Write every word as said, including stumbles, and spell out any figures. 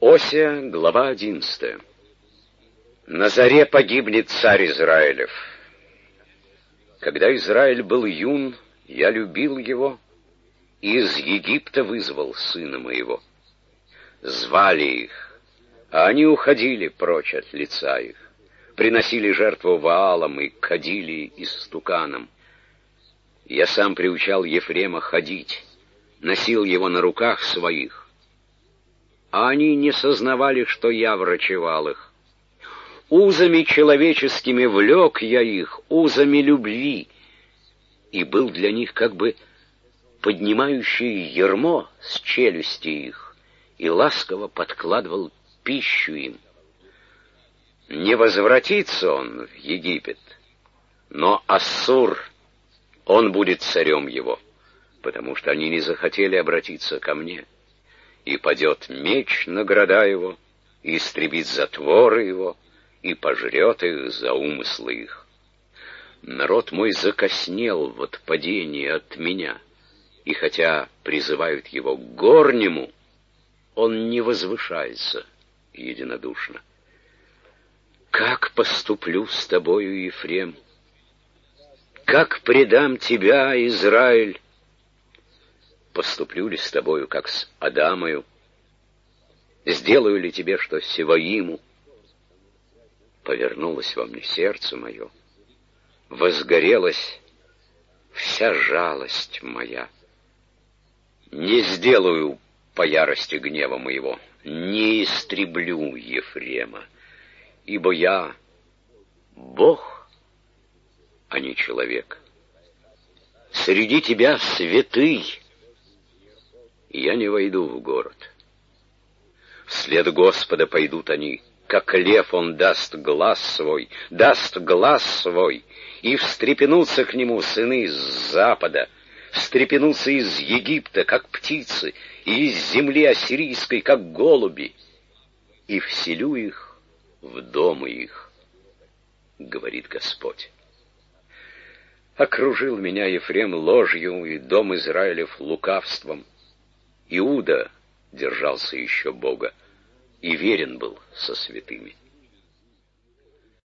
Осия, глава одиннадцатая. На заре погибнет царь Израилев. Когда Израиль был юн, я любил его, и из Египта вызвал сына моего. Звали их, а они уходили прочь от лица их, приносили жертву Ваалам и кадили истуканам. Я сам приучал Ефрема ходить, носил его на руках своих, а они не сознавали, что я врачевал их. Узами человеческими влек я их, узами любви, и был для них как бы поднимающий ярмо с челюсти их, и ласково подкладывал пищу им. Не возвратится он в Египет, но Ассур, он будет царем его, потому что они не захотели обратиться ко мне. И падет меч на города его, и истребит затворы его, и пожрет их за умыслы их. Народ мой закоснел в отпадении от меня, и хотя призывают его к горнему, он не возвышается единодушно. Как поступлю с тобою, Ефрем? Как предам тебя, Израиль? Поступлю ли с тобою, как с Адамою? Сделаю ли тебе, что Севаиму? Повернулось во мне сердце мое, возгорелась вся жалость моя. Не сделаю по ярости гнева моего, не истреблю Ефрема, ибо я Бог, а не человек. Среди тебя святый, я не войду в город. Вслед Господа пойдут они, как лев он даст глаз свой, даст глаз свой, и встрепенутся к нему сыны из запада, встрепенутся из Египта, как птицы, и из земли ассирийской, как голуби, и вселю их в дома их, говорит Господь. Окружил меня Ефрем ложью, и дом Израилев лукавством. Иуда держался еще Бога и верен был со святыми.